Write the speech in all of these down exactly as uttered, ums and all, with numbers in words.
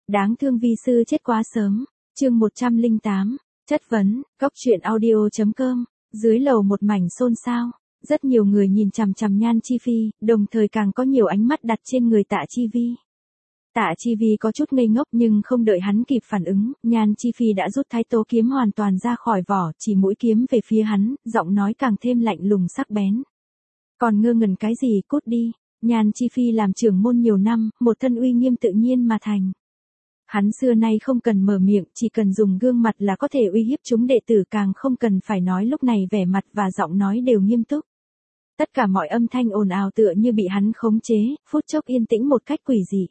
Đáng thương vi sư chết quá sớm. Chương một trăm lẻ tám, chất vấn, góc truyện audio.com, dưới lầu một mảnh xôn xao. Rất nhiều người nhìn chằm chằm Nhan Chi Phi, đồng thời càng có nhiều ánh mắt đặt trên người Tạ Chi Vi. Tạ Chi Vi có chút ngây ngốc nhưng không đợi hắn kịp phản ứng, Nhan Chi Phi đã rút thái tố kiếm hoàn toàn ra khỏi vỏ, chỉ mũi kiếm về phía hắn, giọng nói càng thêm lạnh lùng sắc bén. Còn ngơ ngẩn cái gì, cút đi. Nhan Chi Phi làm trưởng môn nhiều năm, một thân uy nghiêm tự nhiên mà thành. Hắn xưa nay không cần mở miệng, chỉ cần dùng gương mặt là có thể uy hiếp chúng đệ tử, càng không cần phải nói, lúc này vẻ mặt và giọng nói đều nghiêm túc. Tất cả mọi âm thanh ồn ào tựa như bị hắn khống chế, phút chốc yên tĩnh một cách quỷ dị.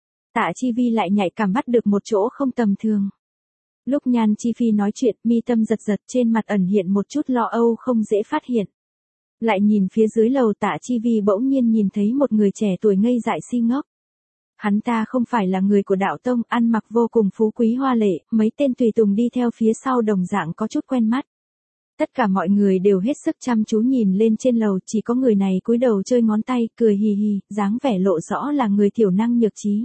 Tạ Chi Vi lại nhạy cảm bắt được một chỗ không tầm thường. Lúc Nhan Chi Phi nói chuyện, mi tâm giật giật, trên mặt ẩn hiện một chút lo âu không dễ phát hiện. Lại nhìn phía dưới lầu, Tạ Chi Vi bỗng nhiên nhìn thấy một người trẻ tuổi ngây dại si ngốc. Hắn ta không phải là người của đạo tông, ăn mặc vô cùng phú quý hoa lệ, mấy tên tùy tùng đi theo phía sau đồng dạng có chút quen mắt. Tất cả mọi người đều hết sức chăm chú nhìn lên trên lầu, chỉ có người này cúi đầu chơi ngón tay, cười hì hì, dáng vẻ lộ rõ là người thiểu năng nhược trí.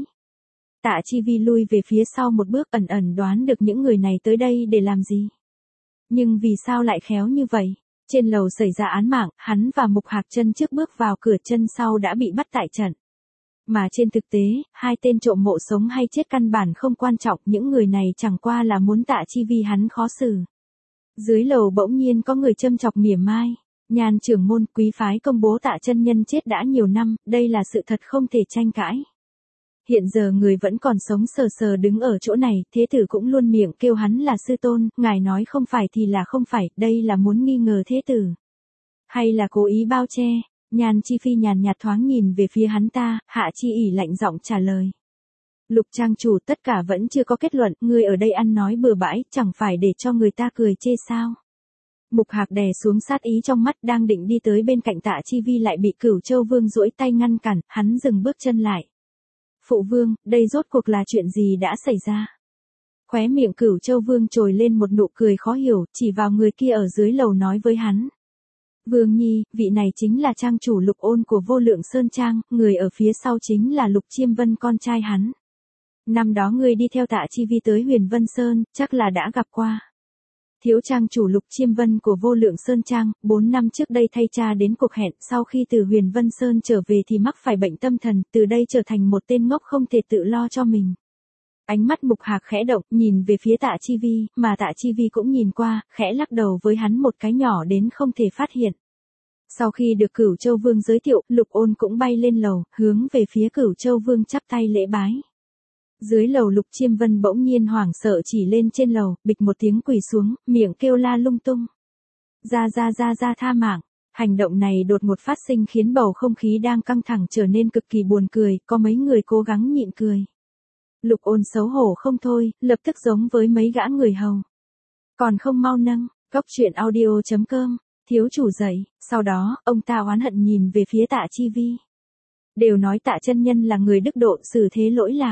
Tạ Chi Vi lui về phía sau một bước, ẩn ẩn đoán được những người này tới đây để làm gì. Nhưng vì sao lại khéo như vậy? Trên lầu xảy ra án mạng, hắn và Mục Hạc chân trước bước vào cửa, chân sau đã bị bắt tại trận. Mà trên thực tế, hai tên trộm mộ sống hay chết căn bản không quan trọng, những người này chẳng qua là muốn Tạ Chi Vi hắn khó xử. Dưới lầu bỗng nhiên có người châm chọc mỉa mai. Nhan trưởng môn, quý phái công bố Tạ chân nhân chết đã nhiều năm, đây là sự thật không thể tranh cãi. Hiện giờ người vẫn còn sống sờ sờ đứng ở chỗ này, thế tử cũng luôn miệng kêu hắn là sư tôn, ngài nói không phải thì là không phải, đây là muốn nghi ngờ thế tử. Hay là cố ý bao che? Nhan Chi Phi nhàn nhạt thoáng nhìn về phía hắn ta, Hạ Chi ỉ lạnh giọng trả lời. Lục trang chủ, tất cả vẫn chưa có kết luận, ngươi ở đây ăn nói bừa bãi, chẳng phải để cho người ta cười chê sao? Mục Hạc đè xuống sát ý trong mắt, đang định đi tới bên cạnh Tạ Chi Vi lại bị Cửu Châu Vương duỗi tay ngăn cản, hắn dừng bước chân lại. Phụ vương, đây rốt cuộc là chuyện gì đã xảy ra? Khóe miệng Cửu Châu Vương trồi lên một nụ cười khó hiểu, chỉ vào người kia ở dưới lầu nói với hắn. Vương Nhi, vị này chính là trang chủ Lục Ôn của Vô Lượng Sơn Trang, người ở phía sau chính là Lục Chiêm Vân con trai hắn. Năm đó ngươi đi theo Tạ Chi Vi tới Huyền Vân Sơn, chắc là đã gặp qua. Thiếu trang chủ Lục Chiêm Vân của Vô Lượng Sơn Trang, bốn năm trước đây thay cha đến cuộc hẹn, sau khi từ Huyền Vân Sơn trở về thì mắc phải bệnh tâm thần, từ đây trở thành một tên ngốc không thể tự lo cho mình. Ánh mắt Mục Hạc khẽ động, nhìn về phía Tạ Chi Vi, mà Tạ Chi Vi cũng nhìn qua, khẽ lắc đầu với hắn một cái nhỏ đến không thể phát hiện. Sau khi được Cửu Châu Vương giới thiệu, Lục Ôn cũng bay lên lầu, hướng về phía Cửu Châu Vương chắp tay lễ bái. Dưới lầu Lục Chiêm Vân bỗng nhiên hoảng sợ chỉ lên trên lầu, bịch một tiếng quỳ xuống, miệng kêu la lung tung. Ra ra ra ra tha mạng. Hành động này đột ngột phát sinh khiến bầu không khí đang căng thẳng trở nên cực kỳ buồn cười, có mấy người cố gắng nhịn cười. Lục Ôn xấu hổ không thôi, lập tức giống với mấy gã người hầu. Còn không mau nâng, góc truyện audio.com, thiếu chủ dậy, sau đó, ông ta oán hận nhìn về phía Tạ Chi Vi. Đều nói Tạ chân nhân là người đức độ, xử thế lỗi lạc.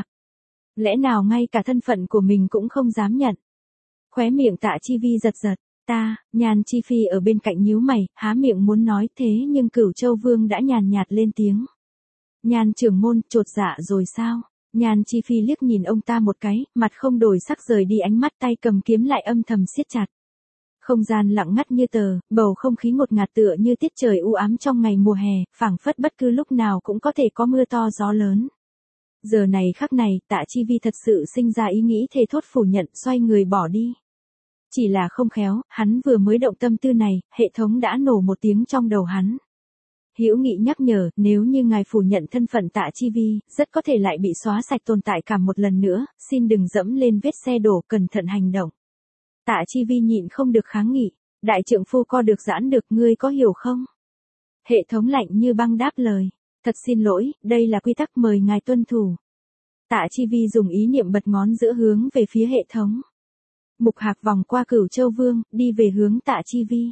Lẽ nào ngay cả thân phận của mình cũng không dám nhận? Khóe miệng Tạ Chi Vi giật giật, ta, Nhan Chi Phi ở bên cạnh nhíu mày, há miệng muốn nói thế nhưng Cửu Châu Vương đã nhàn nhạt lên tiếng. Nhan trưởng môn, chột dạ rồi sao? Nhan Chi Phi liếc nhìn ông ta một cái, mặt không đổi sắc rời đi ánh mắt, tay cầm kiếm lại âm thầm siết chặt. Không gian lặng ngắt như tờ, bầu không khí ngột ngạt tựa như tiết trời u ám trong ngày mùa hè, phảng phất bất cứ lúc nào cũng có thể có mưa to gió lớn. Giờ này khắc này, Tạ Chi Vi thật sự sinh ra ý nghĩ thề thốt phủ nhận, xoay người bỏ đi. Chỉ là không khéo, hắn vừa mới động tâm tư này, hệ thống đã nổ một tiếng trong đầu hắn. Hữu Nghị nhắc nhở, nếu như ngài phủ nhận thân phận Tạ Chi Vi, rất có thể lại bị xóa sạch tồn tại cảm một lần nữa, xin đừng dẫm lên vết xe đổ, cẩn thận hành động. Tạ Chi Vi nhịn không được kháng nghị, đại trượng phu co được giãn được, ngươi có hiểu không? Hệ thống lạnh như băng đáp lời, thật xin lỗi, đây là quy tắc, mời ngài tuân thủ. Tạ Chi Vi dùng ý niệm bật ngón giữa hướng về phía hệ thống. Mục Hạc vòng qua Cửu Châu Vương, đi về hướng Tạ Chi Vi.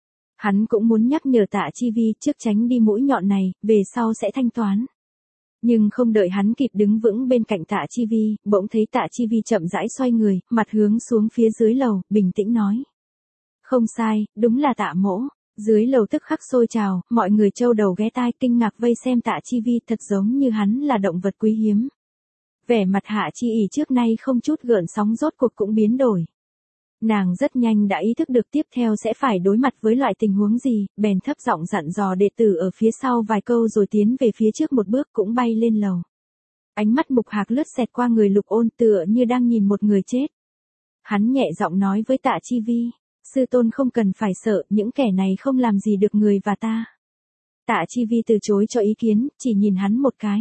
Hắn cũng muốn nhắc nhở Tạ Chi Vi trước tránh đi mũi nhọn này, về sau sẽ thanh toán. Nhưng không đợi hắn kịp đứng vững bên cạnh Tạ Chi Vi, bỗng thấy Tạ Chi Vi chậm rãi xoay người, mặt hướng xuống phía dưới lầu, bình tĩnh nói. Không sai, đúng là Tạ mỗ. Dưới lầu tức khắc sôi trào, mọi người trâu đầu ghé tai kinh ngạc vây xem Tạ Chi Vi, thật giống như hắn là động vật quý hiếm. Vẻ mặt Hạ Chi ỉ trước nay không chút gợn sóng rốt cuộc cũng biến đổi. Nàng rất nhanh đã ý thức được tiếp theo sẽ phải đối mặt với loại tình huống gì, bèn thấp giọng dặn dò đệ tử ở phía sau vài câu rồi tiến về phía trước một bước cũng bay lên lầu. Ánh mắt Mục Hạc lướt xẹt qua người Lục Ôn tựa như đang nhìn một người chết. Hắn nhẹ giọng nói với Tạ Chi Vi, sư tôn không cần phải sợ, những kẻ này không làm gì được người và ta. Tạ Chi Vi từ chối cho ý kiến, chỉ nhìn hắn một cái.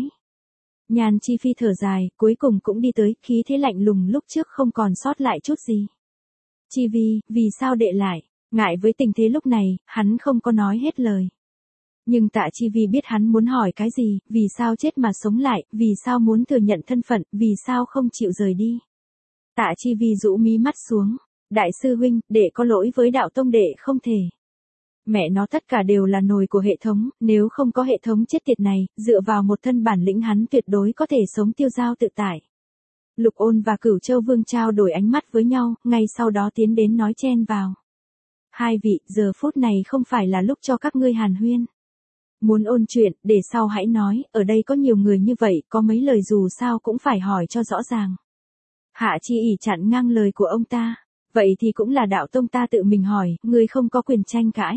Nhan Chi Phi thở dài, cuối cùng cũng đi tới, khí thế lạnh lùng lúc trước không còn sót lại chút gì. Chi Vi, vì sao đệ lại? Ngại với tình thế lúc này, hắn không có nói hết lời. Nhưng Tạ Chi Vi biết hắn muốn hỏi cái gì, vì sao chết mà sống lại, vì sao muốn thừa nhận thân phận, vì sao không chịu rời đi. Tạ Chi Vi rũ mí mắt xuống, đại sư huynh, đệ có lỗi với đạo tông đệ không thể. Mẹ nó tất cả đều là nồi của hệ thống, nếu không có hệ thống chết tiệt này, dựa vào một thân bản lĩnh hắn tuyệt đối có thể sống tiêu dao tự tại. Lục Ôn và Cửu Châu Vương trao đổi ánh mắt với nhau, ngay sau đó tiến đến nói chen vào. Hai vị, giờ phút này không phải là lúc cho các ngươi hàn huyên. Muốn ôn chuyện, để sau hãy nói, ở đây có nhiều người như vậy, có mấy lời dù sao cũng phải hỏi cho rõ ràng. Hạ Chi ỉ chặn ngang lời của ông ta. Vậy thì cũng là đạo tông ta tự mình hỏi, ngươi không có quyền tranh cãi.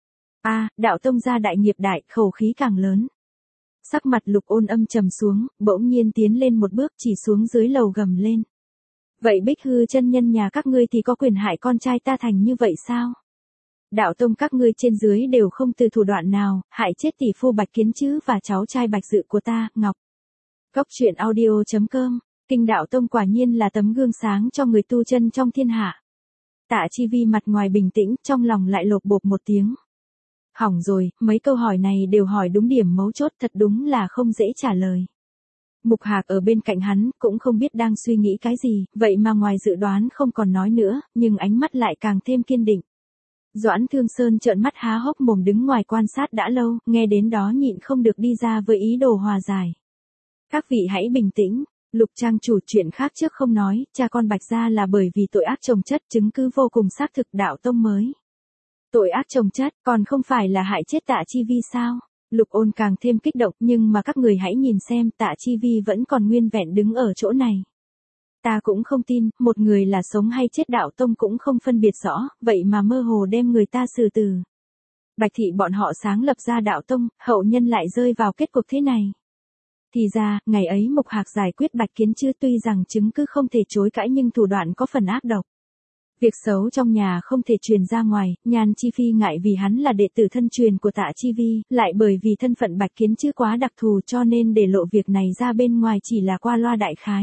A, à, đạo tông gia đại nghiệp đại, khẩu khí càng lớn. Sắc mặt Lục Ôn âm trầm xuống, bỗng nhiên tiến lên một bước chỉ xuống dưới lầu gầm lên. Vậy Bích Hư chân nhân nhà các ngươi thì có quyền hại con trai ta thành như vậy sao? Đạo tông các ngươi trên dưới đều không từ thủ đoạn nào, hại chết tỷ phu Bạch Kiến Chữ và cháu trai Bạch Dự của ta, Ngọc. Góc truyện audio chấm com, Kinh đạo tông quả nhiên là tấm gương sáng cho người tu chân trong thiên hạ. Tạ Chi Vi mặt ngoài bình tĩnh, trong lòng lại lột bột một tiếng. Hỏng rồi, mấy câu hỏi này đều hỏi đúng điểm mấu chốt, thật đúng là không dễ trả lời. Mục Hạc ở bên cạnh hắn, cũng không biết đang suy nghĩ cái gì, vậy mà ngoài dự đoán không còn nói nữa, nhưng ánh mắt lại càng thêm kiên định. Doãn Thương Sơn trợn mắt há hốc mồm đứng ngoài quan sát đã lâu, nghe đến đó nhịn không được đi ra với ý đồ hòa giải. Các vị hãy bình tĩnh. Lục trang chủ chuyện khác trước không nói, cha con Bạch gia là bởi vì tội ác chồng chất, chứng cứ vô cùng xác thực, đạo tông mới. Tội ác chồng chất, còn không phải là hại chết Tạ Chi Vi sao? Lục Ôn càng thêm kích động, nhưng mà các người hãy nhìn xem, Tạ Chi Vi vẫn còn nguyên vẹn đứng ở chỗ này. Ta cũng không tin, một người là sống hay chết đạo tông cũng không phân biệt rõ, vậy mà mơ hồ đem người ta xử tử. Bạch thị bọn họ sáng lập ra đạo tông, hậu nhân lại rơi vào kết cục thế này. Thì ra, ngày ấy Mục Hạc giải quyết Bạch Kiến Chữ tuy rằng chứng cứ không thể chối cãi nhưng thủ đoạn có phần ác độc. Việc xấu trong nhà không thể truyền ra ngoài, Nhan Chi Phi ngại vì hắn là đệ tử thân truyền của Tạ Chi Vi, lại bởi vì thân phận Bạch Kiến Chữ quá đặc thù cho nên để lộ việc này ra bên ngoài chỉ là qua loa đại khái.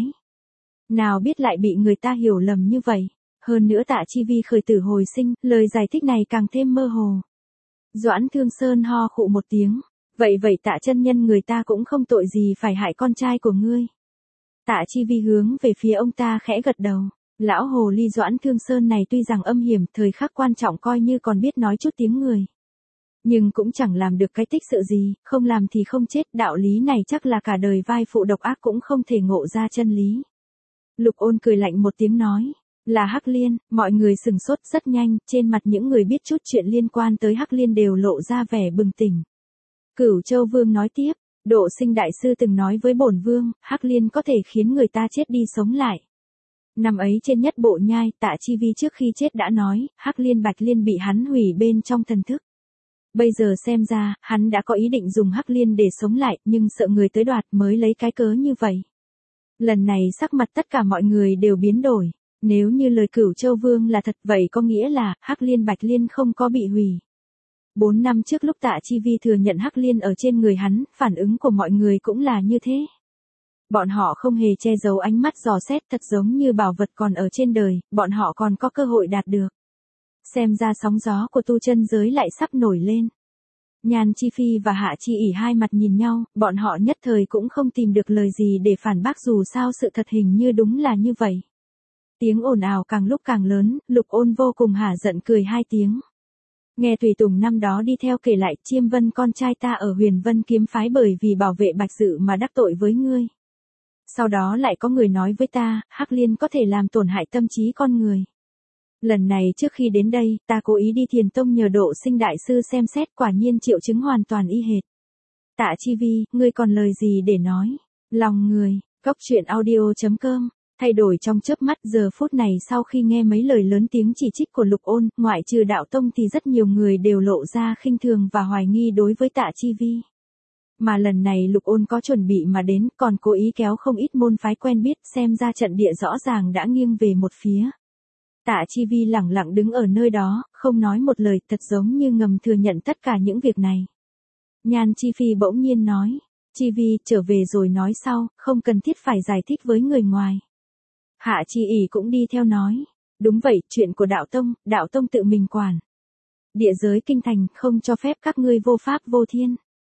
Nào biết lại bị người ta hiểu lầm như vậy. Hơn nữa Tạ Chi Vi khởi tử hồi sinh, lời giải thích này càng thêm mơ hồ. Doãn Thương Sơn ho khụ một tiếng. Vậy vậy Tạ chân nhân người ta cũng không tội gì phải hại con trai của ngươi. Tạ Chi Vi hướng về phía ông ta khẽ gật đầu. Lão hồ ly Doãn Thương Sơn này tuy rằng âm hiểm, thời khắc quan trọng coi như còn biết nói chút tiếng người. Nhưng cũng chẳng làm được cái tích sự gì, không làm thì không chết, đạo lý này chắc là cả đời vai phụ độc ác cũng không thể ngộ ra chân lý. Lục Ôn cười lạnh một tiếng nói, là Hắc Liên, mọi người sừng sốt rất nhanh, trên mặt những người biết chút chuyện liên quan tới Hắc Liên đều lộ ra vẻ bừng tỉnh. Cửu Châu Vương nói tiếp, Độ Sinh đại sư từng nói với bổn vương, Hắc Liên có thể khiến người ta chết đi sống lại. Năm ấy trên nhất bộ nhai, Tạ Chi Vi trước khi chết đã nói, Hắc Liên Bạch Liên bị hắn hủy bên trong thần thức. Bây giờ xem ra, hắn đã có ý định dùng Hắc Liên để sống lại, nhưng sợ người tới đoạt mới lấy cái cớ như vậy. Lần này sắc mặt tất cả mọi người đều biến đổi. Nếu như lời Cửu Châu Vương là thật vậy có nghĩa là, Hắc Liên Bạch Liên không có bị hủy. Bốn năm trước lúc Tạ Chi Vi thừa nhận Hắc Liên ở trên người hắn, phản ứng của mọi người cũng là như thế. Bọn họ không hề che giấu ánh mắt dò xét, thật giống như bảo vật còn ở trên đời, bọn họ còn có cơ hội đạt được. Xem ra sóng gió của tu chân giới lại sắp nổi lên. Nhan Chi Phi và Hạ Chi ỉ hai mặt nhìn nhau, bọn họ nhất thời cũng không tìm được lời gì để phản bác dù sao sự thật hình như đúng là như vậy. Tiếng ồn ào càng lúc càng lớn, Lục Ôn vô cùng hả giận cười hai tiếng. Nghe Tùy Tùng năm đó đi theo kể lại, Chiêm Vân con trai ta ở Huyền Vân kiếm phái bởi vì bảo vệ Bạch Dự mà đắc tội với ngươi. Sau đó lại có người nói với ta, Hắc Liên có thể làm tổn hại tâm trí con người. Lần này trước khi đến đây, ta cố ý đi Thiền Tông nhờ Độ Sinh đại sư xem xét, quả nhiên triệu chứng hoàn toàn y hệt. Tạ Chi Vi, ngươi còn lời gì để nói? Lòng người, Cóc truyện audio chấm com, thay đổi trong chớp mắt. Giờ phút này sau khi nghe mấy lời lớn tiếng chỉ trích của Lục Ôn, ngoại trừ Đạo Tông thì rất nhiều người đều lộ ra khinh thường và hoài nghi đối với Tạ Chi Vi. Mà lần này Lục Ôn có chuẩn bị mà đến, còn cố ý kéo không ít môn phái quen biết, xem ra trận địa rõ ràng đã nghiêng về một phía. Tạ Chi Vi lẳng lặng đứng ở nơi đó, không nói một lời, thật giống như ngầm thừa nhận tất cả những việc này. Nhan Chi Phi bỗng nhiên nói, Chi Vi, trở về rồi nói sau, không cần thiết phải giải thích với người ngoài. Hạ Chi ỉ cũng đi theo nói, đúng vậy, chuyện của Đạo Tông, Đạo Tông tự mình quản. Địa giới kinh thành không cho phép các ngươi vô pháp vô thiên.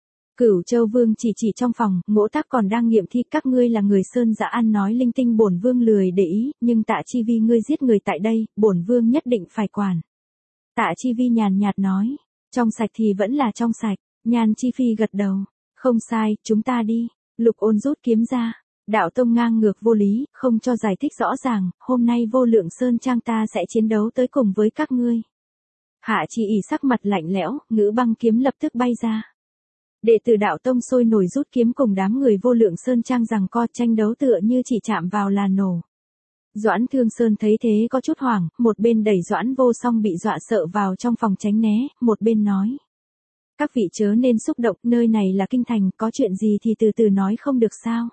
Cửu Châu Vương chỉ chỉ trong phòng, Ngỗ Tác còn đang nghiệm thi, các ngươi là người sơn dã ăn nói linh tinh, bổn vương lười để ý, nhưng Tạ Chi Vi ngươi giết người tại đây, bổn vương nhất định phải quản. Tạ Chi Vi nhàn nhạt nói, trong sạch thì vẫn là trong sạch. Nhan Chi Phi gật đầu, không sai, chúng ta đi. Lục Ôn rút kiếm ra, Đạo Tông ngang ngược vô lý, không cho giải thích rõ ràng, hôm nay Vô Lượng Sơn Trang ta sẽ chiến đấu tới cùng với các ngươi. Hạ Chi ỉ sắc mặt lạnh lẽo, ngữ băng kiếm lập tức bay ra. Đệ tử Đạo Tông sôi nổi rút kiếm cùng đám người Vô Lượng Sơn Trang giằng co, tranh đấu tựa như chỉ chạm vào là nổ. Doãn Thương Sơn thấy thế có chút hoảng, một bên đẩy Doãn Vô Song bị dọa sợ vào trong phòng tránh né, một bên nói. Các vị chớ nên xúc động, nơi này là kinh thành, có chuyện gì thì từ từ nói không được sao.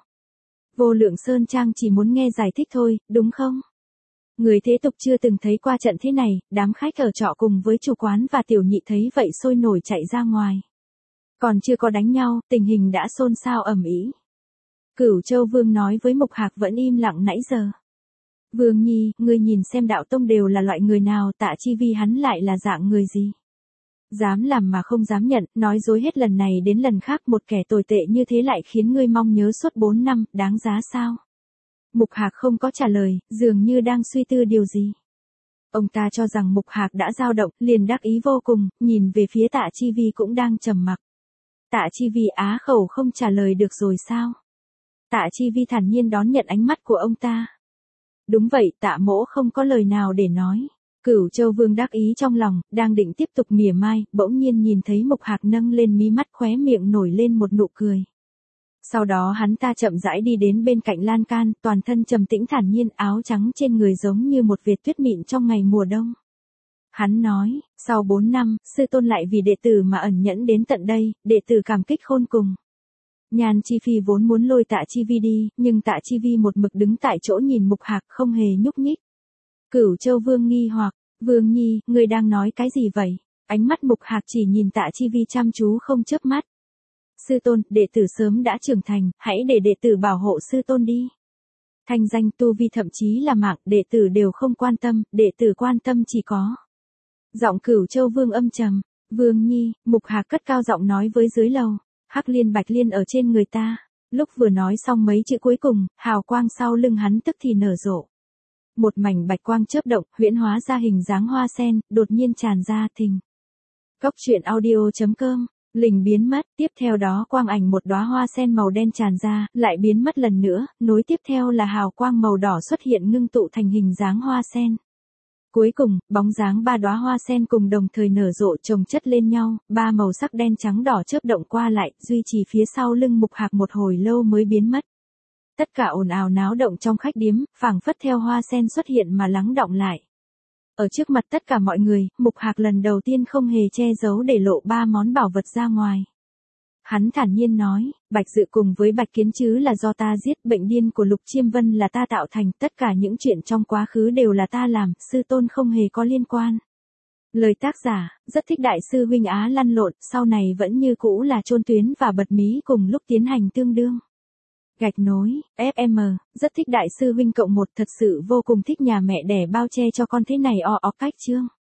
Vô Lượng Sơn Trang chỉ muốn nghe giải thích thôi, đúng không? Người thế tục chưa từng thấy qua trận thế này, đám khách ở trọ cùng với chủ quán và tiểu nhị thấy vậy sôi nổi chạy ra ngoài. Còn chưa có đánh nhau, tình hình đã xôn xao ầm ĩ. Cửu Châu Vương nói với Mục Hạc vẫn im lặng nãy giờ. Vương Nhi, ngươi nhìn xem Đạo Tông đều là loại người nào, Tạ Chi Vi hắn lại là dạng người gì? Dám làm mà không dám nhận, nói dối hết lần này đến lần khác, một kẻ tồi tệ như thế lại khiến ngươi mong nhớ suốt bốn năm, đáng giá sao? Mục Hạc không có trả lời, dường như đang suy tư điều gì. Ông ta cho rằng Mục Hạc đã dao động, liền đắc ý vô cùng, nhìn về phía Tạ Chi Vi cũng đang trầm mặc. Tạ Chi Vi á khẩu không trả lời được rồi sao? Tạ Chi Vi thản nhiên đón nhận ánh mắt của ông ta. Đúng vậy, Tạ mỗ không có lời nào để nói. Cửu Châu Vương đắc ý trong lòng, đang định tiếp tục mỉa mai, bỗng nhiên nhìn thấy Mục Hạc nâng lên mí mắt, khóe miệng nổi lên một nụ cười. Sau đó hắn ta chậm rãi đi đến bên cạnh lan can, toàn thân trầm tĩnh thản nhiên, áo trắng trên người giống như một vệt tuyết mịn trong ngày mùa đông. Hắn nói, sau bốn năm, sư tôn lại vì đệ tử mà ẩn nhẫn đến tận đây, đệ tử cảm kích khôn cùng. Nhan Chi Phi vốn muốn lôi Tạ Chi Vi đi, nhưng Tạ Chi Vi một mực đứng tại chỗ nhìn Mục Hạc không hề nhúc nhích. Cửu Châu Vương nghi hoặc, Vương Nhi, ngươi đang nói cái gì vậy? Ánh mắt Mục Hạc chỉ nhìn Tạ Chi Vi chăm chú không chớp mắt. Sư tôn, đệ tử sớm đã trưởng thành, hãy để đệ tử bảo hộ sư tôn đi. Thanh danh tu vi thậm chí là mạng, đệ tử đều không quan tâm, đệ tử quan tâm chỉ có. Giọng Cửu Châu Vương âm trầm, Vương Nhi, Mục Hạc cất cao giọng nói với dưới lầu, hắc liên bạch liên ở trên người ta. Lúc vừa nói xong mấy chữ cuối cùng, hào quang sau lưng hắn tức thì nở rộ. Một mảnh bạch quang chớp động, huyễn hóa ra hình dáng hoa sen, đột nhiên tràn ra thình. Cóc truyện audio chấm com, lình biến mất, tiếp theo đó quang ảnh một đóa hoa sen màu đen tràn ra, lại biến mất lần nữa, nối tiếp theo là hào quang màu đỏ xuất hiện ngưng tụ thành hình dáng hoa sen. Cuối cùng, bóng dáng ba đóa hoa sen cùng đồng thời nở rộ chồng chất lên nhau, ba màu sắc đen trắng đỏ chớp động qua lại, duy trì phía sau lưng Mục Hạc một hồi lâu mới biến mất. Tất cả ồn ào náo động trong khách điếm, phảng phất theo hoa sen xuất hiện mà lắng đọng lại. Ở trước mặt tất cả mọi người, Mục Hạc lần đầu tiên không hề che giấu để lộ ba món bảo vật ra ngoài. Hắn thản nhiên nói, Bạch Dự cùng với Bạch Kiến chứ là do ta giết, bệnh điên của Lục Chiêm Vân là ta tạo thành, tất cả những chuyện trong quá khứ đều là ta làm, sư tôn không hề có liên quan. Lời tác giả, rất thích đại sư huynh Á lăn lộn, sau này vẫn như cũ là chôn tuyến và bật mí cùng lúc tiến hành tương đương. Gạch nối, ép em, rất thích đại sư huynh cộng một, thật sự vô cùng thích nhà mẹ đẻ bao che cho con thế này o o cách chương.